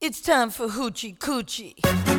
It's time for Hoochie Coochie.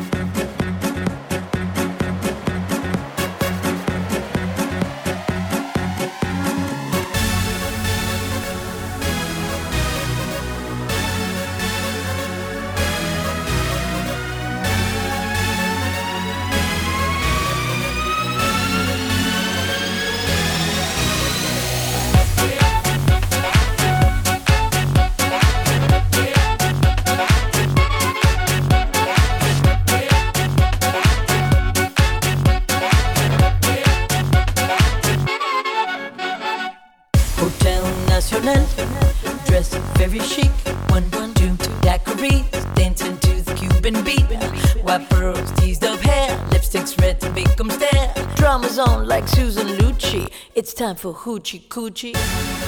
Hotel Nacional, dressed very chic. 112 daiquiris, dancing to the Cuban beat. White pearls, teased up hair, lipsticks red to make 'em stare. Drama's on like Susan Lucci. It's time for Hoochie Coochie.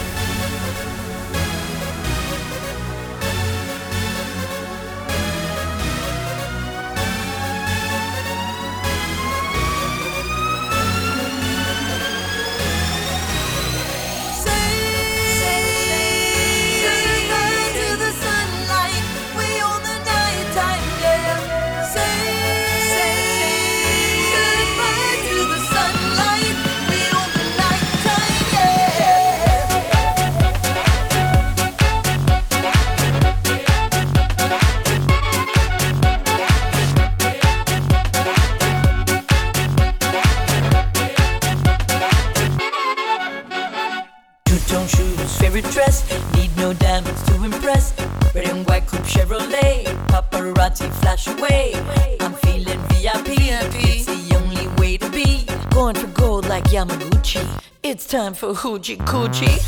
Two-tone shoes, favorite dress, need no diamonds to impress. Red and white coupe Chevrolet, paparazzi flash away. I'm feeling VIP, it's the only way to be. Going for gold like Yamaguchi. It's time for Hoochie Coochie.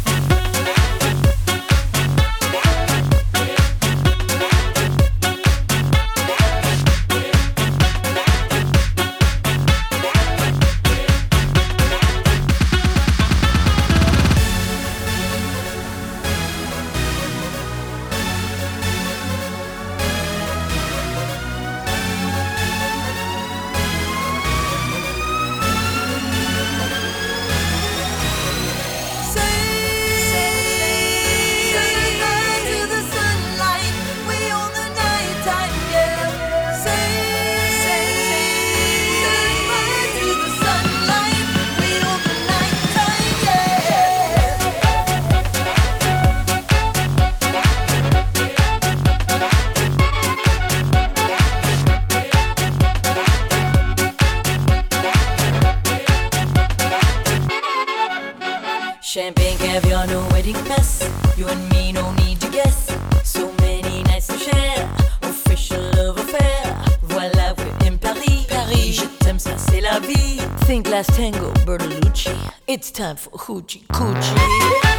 Champagne, caviar, no wedding mess. You and me, no need to guess. So many nights to share. Official love affair. Voilà, we're in Paris. Paris, je t'aime, ça c'est la vie. Think last tango, Bertolucci. It's time for Hoochie Coochie.